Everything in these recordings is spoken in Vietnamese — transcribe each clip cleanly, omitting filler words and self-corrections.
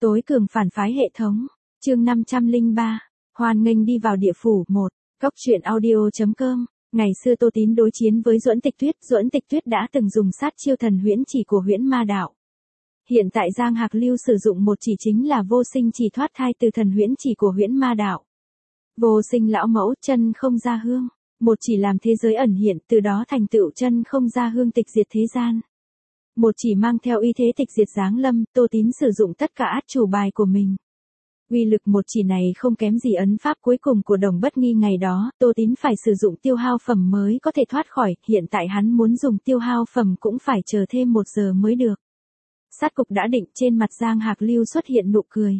Tối cường phản phái hệ thống. Chương 503. Hoan nghênh đi vào địa phủ 1. Góc truyện audio.com. Ngày xưa Tô Tín đối chiến với Duẫn Tịch Tuyết đã từng dùng sát chiêu thần huyễn chỉ của huyễn ma đạo. Hiện tại Giang Hạc Lưu sử dụng một chỉ chính là vô sinh chỉ thoát thai từ thần huyễn chỉ của huyễn ma đạo. Vô sinh lão mẫu chân không ra hương, một chỉ làm thế giới ẩn hiện, từ đó thành tựu chân không ra hương tịch diệt thế gian. Một chỉ mang theo uy thế tịch diệt giáng lâm, Tô Tín sử dụng tất cả át chủ bài của mình. Uy lực một chỉ này không kém gì ấn pháp cuối cùng của Đồng Bất Nghi ngày đó, Tô Tín phải sử dụng tiêu hao phẩm mới có thể thoát khỏi, hiện tại hắn muốn dùng tiêu hao phẩm cũng phải chờ thêm 1 giờ mới được. Sát cục đã định, trên mặt Giang Hạc Lưu xuất hiện nụ cười.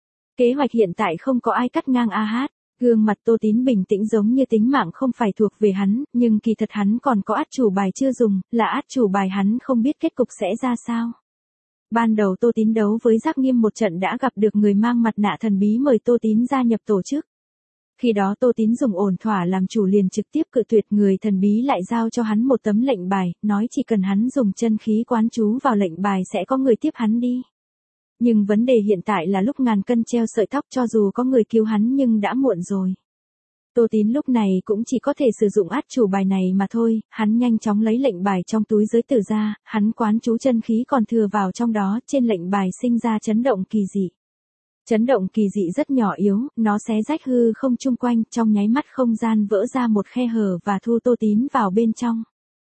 Kế hoạch hiện tại không có ai cắt ngang gương mặt Tô Tín bình tĩnh giống như tính mạng không phải thuộc về hắn, nhưng kỳ thật hắn còn có át chủ bài chưa dùng, là át chủ bài hắn không biết kết cục sẽ ra sao. Ban đầu Tô Tín đấu với Giác Nghiêm một trận đã gặp được người mang mặt nạ thần bí mời Tô Tín gia nhập tổ chức. Khi đó Tô Tín dùng ổn thỏa làm chủ liền trực tiếp cự tuyệt, người thần bí lại giao cho hắn một tấm lệnh bài, nói chỉ cần hắn dùng chân khí quán chú vào lệnh bài sẽ có người tiếp hắn đi. Nhưng vấn đề hiện tại là lúc ngàn cân treo sợi tóc, cho dù có người cứu hắn nhưng đã muộn rồi. Tô Tín lúc này cũng chỉ có thể sử dụng át chủ bài này mà thôi, hắn nhanh chóng lấy lệnh bài trong túi giới tử ra, hắn quán chú chân khí còn thừa vào trong đó, trên lệnh bài sinh ra chấn động kỳ dị. Chấn động kỳ dị rất nhỏ yếu, nó xé rách hư không chung quanh, trong nháy mắt không gian vỡ ra một khe hở và thu Tô Tín vào bên trong.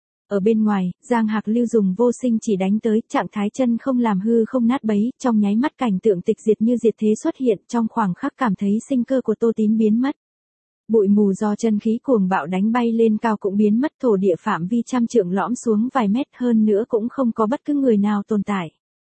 Ở bên ngoài, Giang Hạc Lưu dùng vô sinh chỉ đánh tới, trạng thái chân không làm hư không nát bấy, trong nháy mắt cảnh tượng tịch diệt như diệt thế xuất hiện, trong khoảng khắc cảm thấy sinh cơ của Tô Tín biến mất. Bụi mù do chân khí cuồng bạo đánh bay lên cao cũng biến mất, thổ địa phạm vi trăm trượng lõm xuống vài mét, hơn nữa cũng không có bất cứ người nào tồn tại.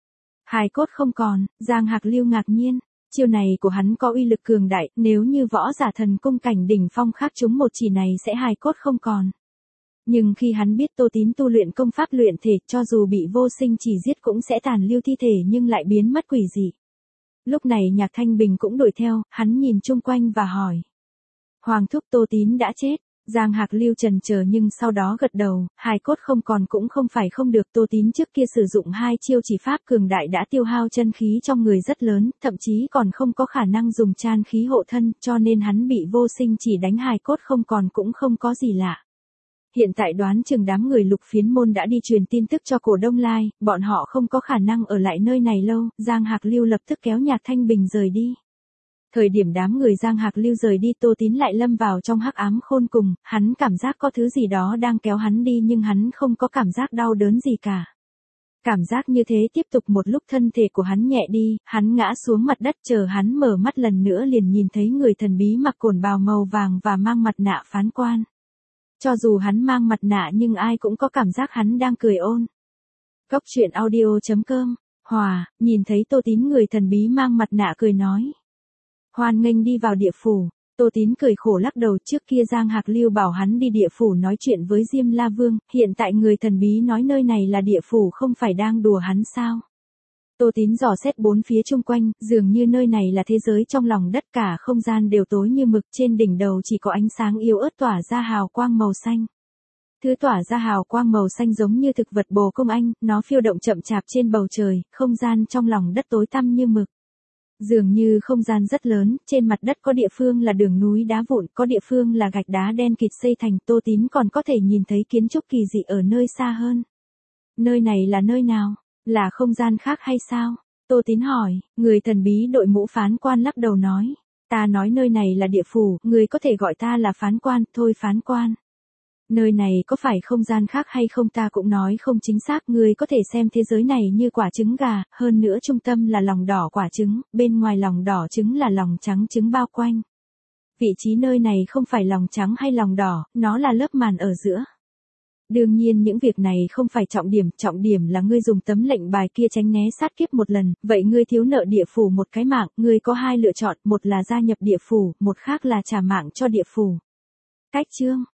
Hài cốt không còn, Giang Hạc Lưu ngạc nhiên, chiêu này của hắn có uy lực cường đại, nếu như võ giả thần cung cảnh đỉnh phong khác chúng một chỉ này sẽ hài cốt không còn. Nhưng khi hắn biết Tô Tín tu luyện công pháp luyện thể, cho dù bị vô sinh chỉ giết cũng sẽ tàn lưu thi thể nhưng lại biến mất quỷ dị. Lúc này Nhạc Thanh Bình cũng đuổi theo, hắn nhìn chung quanh và hỏi. Hoàng thúc, Tô Tín đã chết. Giang Hạc Lưu chần chờ nhưng sau đó gật đầu, hài cốt không còn cũng không phải không được. Tô Tín trước kia sử dụng 2 chiêu chỉ pháp cường đại đã tiêu hao chân khí trong người rất lớn, thậm chí còn không có khả năng dùng chan khí hộ thân, cho nên hắn bị vô sinh chỉ đánh hài cốt không còn cũng không có gì lạ. Hiện tại đoán chừng đám người Lục Phiến Môn đã đi truyền tin tức cho Cổ Đông Lai, bọn họ không có khả năng ở lại nơi này lâu. Giang Hạc Lưu lập tức kéo Nhạc Thanh Bình rời đi. Thời điểm đám người Giang Hạc Lưu rời đi, Tô Tín lại lâm vào trong hắc ám khôn cùng, hắn cảm giác có thứ gì đó đang kéo hắn đi nhưng hắn không có cảm giác đau đớn gì cả. Cảm giác như thế tiếp tục một lúc, thân thể của hắn nhẹ đi, hắn ngã xuống mặt đất, chờ hắn mở mắt lần nữa liền nhìn thấy người thần bí mặc cổn bào màu vàng và mang mặt nạ phán quan. Cho dù hắn mang mặt nạ nhưng ai cũng có cảm giác hắn đang cười ôn. Góc truyện audio.com. Hòa, nhìn thấy Tô Tín, người thần bí mang mặt nạ cười nói. Hoan nghênh đi vào địa phủ. Tô Tín cười khổ lắc đầu, trước kia Giang Hạc Lưu bảo hắn đi địa phủ nói chuyện với Diêm La Vương, hiện tại người thần bí nói nơi này là địa phủ, không phải đang đùa hắn sao? Tô Tín dò xét bốn phía chung quanh, dường như nơi này là thế giới trong lòng đất, cả không gian đều tối như mực, trên đỉnh đầu chỉ có ánh sáng yếu ớt tỏa ra hào quang màu xanh. Thứ tỏa ra hào quang màu xanh giống như thực vật bồ công anh, nó phiêu động chậm chạp trên bầu trời, không gian trong lòng đất tối tăm như mực. Dường như không gian rất lớn, trên mặt đất có địa phương là đường núi đá vụn, có địa phương là gạch đá đen kịt xây thành. Tô Tín còn có thể nhìn thấy kiến trúc kỳ dị ở nơi xa hơn. Nơi này là nơi nào? Là không gian khác hay sao? Tô Tín hỏi. Người thần bí đội mũ phán quan lắc đầu nói. Ta nói nơi này là địa phủ, người có thể gọi ta là phán quan, thôi phán quan. Nơi này có phải không gian khác hay không ta cũng nói không chính xác, người có thể xem thế giới này như quả trứng gà, hơn nữa trung tâm là lòng đỏ quả trứng, bên ngoài lòng đỏ trứng là lòng trắng trứng bao quanh. Vị trí nơi này không phải lòng trắng hay lòng đỏ, nó là lớp màn ở giữa. Đương nhiên những việc này không phải trọng điểm là ngươi dùng tấm lệnh bài kia tránh né sát kiếp một lần, vậy ngươi thiếu nợ địa phủ một cái mạng, ngươi có 2 lựa chọn, một là gia nhập địa phủ, một khác là trả mạng cho địa phủ. Cách chương